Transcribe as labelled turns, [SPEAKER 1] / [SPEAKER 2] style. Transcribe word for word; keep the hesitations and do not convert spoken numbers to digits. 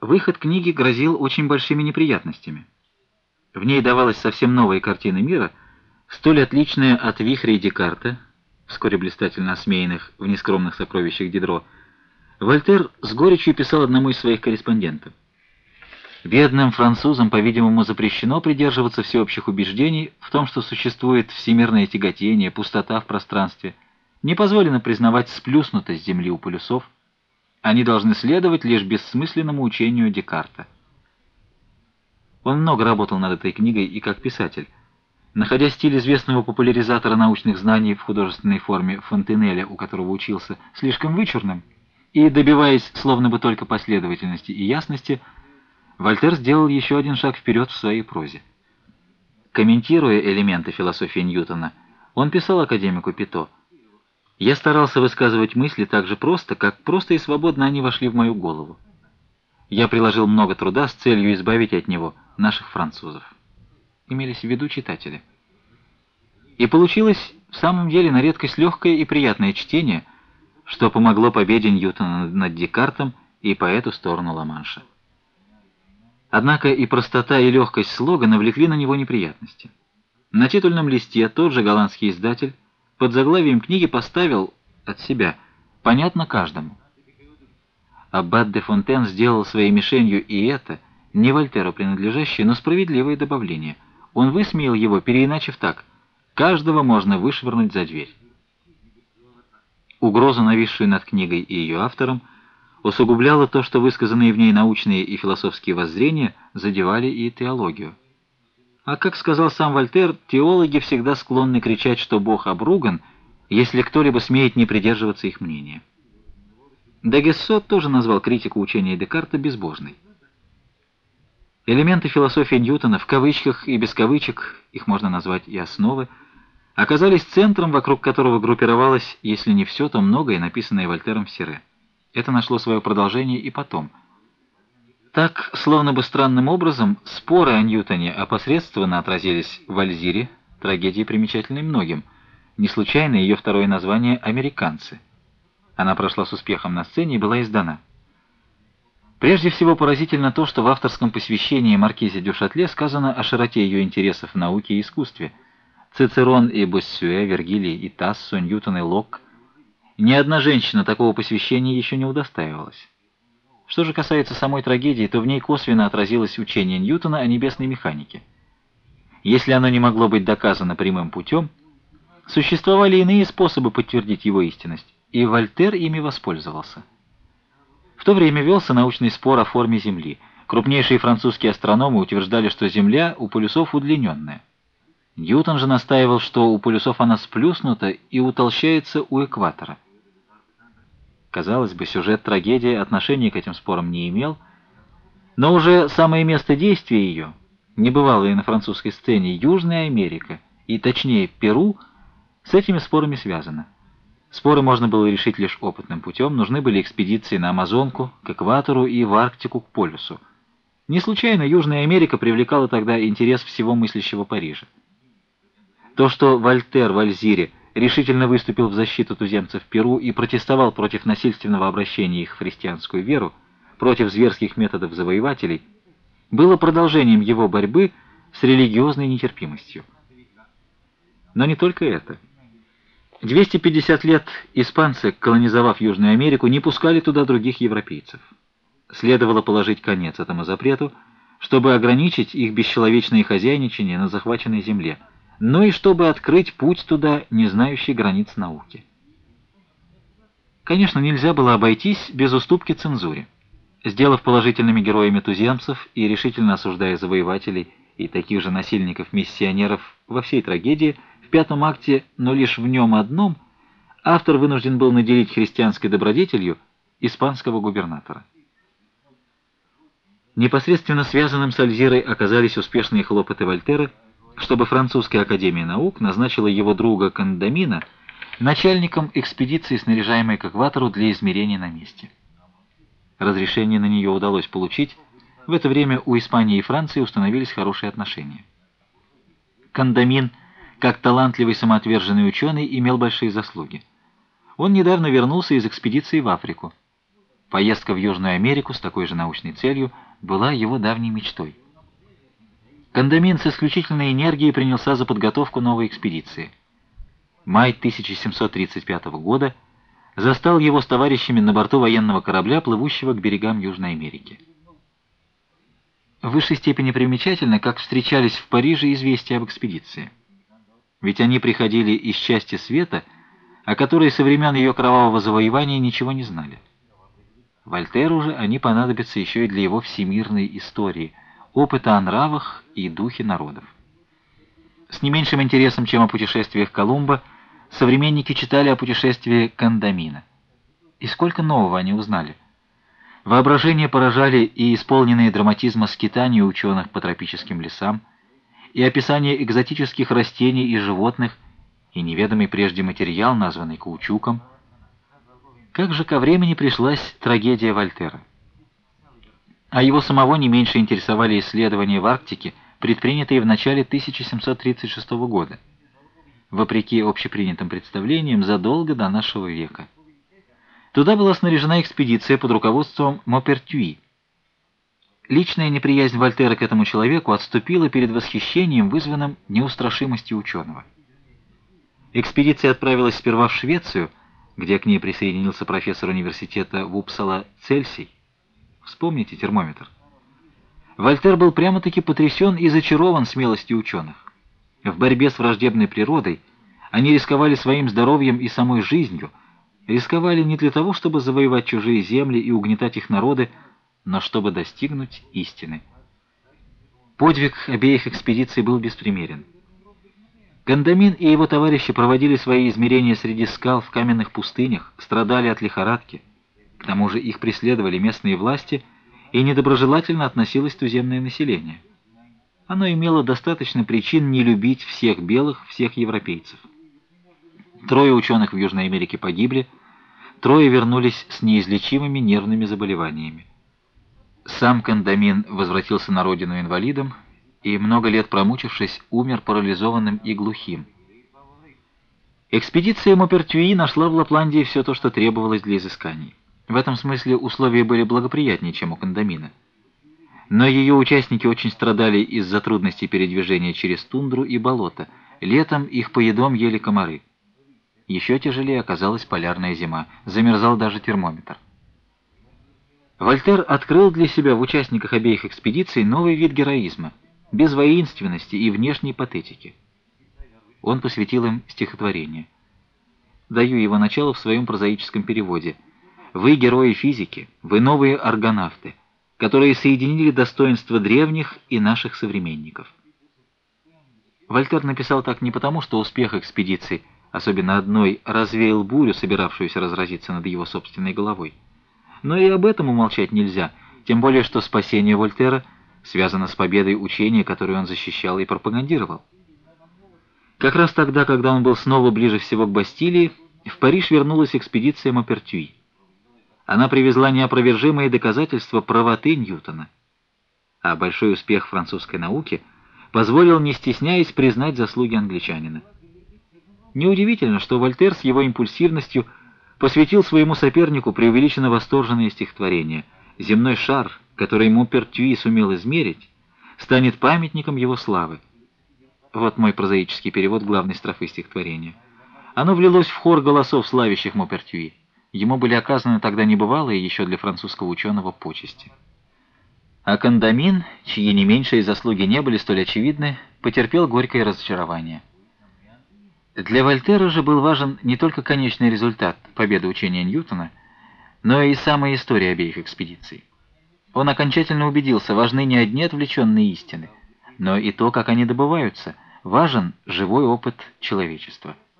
[SPEAKER 1] Выход книги грозил очень большими неприятностями. В ней давалась совсем новая картина мира, столь отличная от «Вихрей Декарта», вскоре блистательно осмеянных в нескромных сокровищах Дидро. Вольтер с горечью писал одному из своих корреспондентов: «Бедным французам, по-видимому, запрещено придерживаться всеобщих убеждений в том, что существует всемирное тяготение, пустота в пространстве. Не позволено признавать сплюснутость Земли у полюсов. Они должны следовать лишь бессмысленному учению Декарта». Он много работал над этой книгой и как писатель. Находя стиль известного популяризатора научных знаний в художественной форме Фонтенеля, у которого учился, слишком вычурным, и добиваясь словно бы только последовательности и ясности, Вольтер сделал еще один шаг вперед в своей прозе. Комментируя элементы философии Ньютона, он писал академику Пито: «Я старался высказывать мысли так же просто, как просто и свободно они вошли в мою голову. Я приложил много труда с целью избавить от него наших французов». Имелись в виду читатели. И получилось в самом деле на редкость легкое и приятное чтение, что помогло победе Ньютона над Декартом и по эту сторону Ла-Манша. Однако и простота, и легкость слога навлекли на него неприятности. На титульном листе тот же голландский издатель под заглавием книги поставил от себя «Понятно каждому». Аббат де Фонтен сделал своей мишенью и это, не Вольтеру принадлежащее, но справедливое добавление. Он высмеял его, переиначив так: «Каждого можно вышвырнуть за дверь». Угрозу, нависшую над книгой и ее автором, усугубляло то, что высказанные в ней научные и философские воззрения задевали и теологию. А как сказал сам Вольтер, теологи всегда склонны кричать, что Бог обруган, если кто-либо смеет не придерживаться их мнения. Д'Агессо тоже назвал критику учения Декарта безбожной. Элементы философии Ньютона, в кавычках и без кавычек, их можно назвать и основы, оказались центром, вокруг которого группировалось, если не все, то многое, написанное Вольтером в Сире. Это нашло свое продолжение и потом. Так, словно бы странным образом, споры о Ньютоне опосредственно отразились в «Альзире», трагедии, примечательной многим. Не случайно ее второе название «Американцы». Она прошла с успехом на сцене и была издана. Прежде всего поразительно то, что в авторском посвящении маркизе дю Шатле сказано о широте ее интересов в науке и искусстве. Цицерон и Боссюэ, Вергилий и Тассо, Ньютон и Локк. Ни одна женщина такого посвящения еще не удостаивалась. Что же касается самой трагедии, то в ней косвенно отразилось учение Ньютона о небесной механике. Если оно не могло быть доказано прямым путем, существовали иные способы подтвердить его истинность, и Вольтер ими воспользовался. В то время велся научный спор о форме Земли. Крупнейшие французские астрономы утверждали, что Земля у полюсов удлиненная. Ньютон же настаивал, что у полюсов она сплюснута и утолщается у экватора. Казалось бы, сюжет трагедии отношения к этим спорам не имел, но уже самое место действия ее, небывалое на французской сцене, Южная Америка, и точнее Перу, с этими спорами связано. Споры можно было решить лишь опытным путем, нужны были экспедиции на Амазонку, к экватору и в Арктику, к полюсу. Не случайно Южная Америка привлекала тогда интерес всего мыслящего Парижа. То, что Вольтер в «Альзире» решительно выступил в защиту туземцев Перу и протестовал против насильственного обращения их в христианскую веру, против зверских методов завоевателей, было продолжением его борьбы с религиозной нетерпимостью. Но не только это. двести пятьдесят лет испанцы, колонизовав Южную Америку, не пускали туда других европейцев. Следовало положить конец этому запрету, чтобы ограничить их бесчеловечное хозяйничание на захваченной земле, но и чтобы открыть путь туда, не знающий границ науки. Конечно, нельзя было обойтись без уступки цензуре. Сделав положительными героями туземцев и решительно осуждая завоевателей и таких же насильников-миссионеров во всей трагедии, в пятом акте, но лишь в нем одном, автор вынужден был наделить христианской добродетелью испанского губернатора. Непосредственно связанным с Альзирой оказались успешные хлопоты Вольтера, чтобы французская академия наук назначила его друга Кондамина начальником экспедиции, снаряжаемой к экватору для измерений на месте. Разрешение на нее удалось получить. В это время у Испании и Франции установились хорошие отношения. Кондамин, как талантливый самоотверженный ученый, имел большие заслуги. Он недавно вернулся из экспедиции в Африку. Поездка в Южную Америку с такой же научной целью была его давней мечтой. Кондамин с исключительной энергией принялся за подготовку новой экспедиции. Май тысяча семьсот тридцать пятого года застал его с товарищами на борту военного корабля, плывущего к берегам Южной Америки. В высшей степени примечательно, как встречались в Париже известия об экспедиции. Ведь они приходили из части света, о которой со времен ее кровавого завоевания ничего не знали. Вольтеру же они понадобятся еще и для его всемирной истории, опыта о нравах и духе народов. С не меньшим интересом, чем о путешествиях Колумба, современники читали о путешествии Кондамина. И сколько нового они узнали. Воображение поражали и исполненные драматизма скитания ученых по тропическим лесам, и описание экзотических растений и животных, и неведомый прежде материал, названный каучуком. Как же ко времени пришлась трагедия Вольтера. А его самого не меньше интересовали исследования в Арктике, предпринятые в начале тысяча семьсот тридцать шестого года, вопреки общепринятым представлениям, задолго до нашего века. Туда была снаряжена экспедиция под руководством Мопертюи. Личная неприязнь Вольтера к этому человеку отступила перед восхищением, вызванным неустрашимостью ученого. Экспедиция отправилась сперва в Швецию, где к ней присоединился профессор университета в Упсала Цельсий. Вспомните термометр. Вольтер был прямо-таки потрясен и зачарован смелостью ученых. В борьбе с враждебной природой они рисковали своим здоровьем и самой жизнью, рисковали не для того, чтобы завоевать чужие земли и угнетать их народы, но чтобы достигнуть истины. Подвиг обеих экспедиций был беспримерен. Кондамин и его товарищи проводили свои измерения среди скал в каменных пустынях, страдали от лихорадки. К тому же их преследовали местные власти, и недоброжелательно относилось туземное население. Оно имело достаточно причин не любить всех белых, всех европейцев. Трое ученых в Южной Америке погибли, трое вернулись с неизлечимыми нервными заболеваниями. Сам Кондамин возвратился на родину инвалидом и, много лет промучившись, умер парализованным и глухим. Экспедиция Мопертюи нашла в Лапландии все то, что требовалось для изысканий. В этом смысле условия были благоприятнее, чем у Кондамина. Но ее участники очень страдали из-за трудностей передвижения через тундру и болото. Летом их поедом ели комары. Еще тяжелее оказалась полярная зима, замерзал даже термометр. Вольтер открыл для себя в участниках обеих экспедиций новый вид героизма, без воинственности и внешней патетики. Он посвятил им стихотворение. Даю его начало в своем прозаическом переводе. «Вы герои физики, вы новые аргонавты, которые соединили достоинства древних и наших современников». Вольтер написал так не потому, что успех экспедиции, особенно одной, развеял бурю, собиравшуюся разразиться над его собственной головой. Но и об этом умолчать нельзя, тем более что спасение Вольтера связано с победой учения, которое он защищал и пропагандировал. Как раз тогда, когда он был снова ближе всего к Бастилии, в Париж вернулась экспедиция Мопертюи. Она привезла неопровержимые доказательства правоты Ньютона. А большой успех французской науки позволил, не стесняясь, признать заслуги англичанина. Неудивительно, что Вольтер с его импульсивностью посвятил своему сопернику преувеличенно восторженное стихотворение. Земной шар, который Мопертюи сумел измерить, станет памятником его славы. Вот мой прозаический перевод главной строфы стихотворения. Оно влилось в хор голосов, славящих Мопертюи. Ему были оказаны тогда небывалые еще для французского ученого почести. А Кондамин, чьи не меньшие заслуги не были столь очевидны, потерпел горькое разочарование. Для Вольтера же был важен не только конечный результат победы учения Ньютона, но и самая история обеих экспедиций. Он окончательно убедился, важны не одни отвлеченные истины, но и то, как они добываются, важен живой опыт человечества.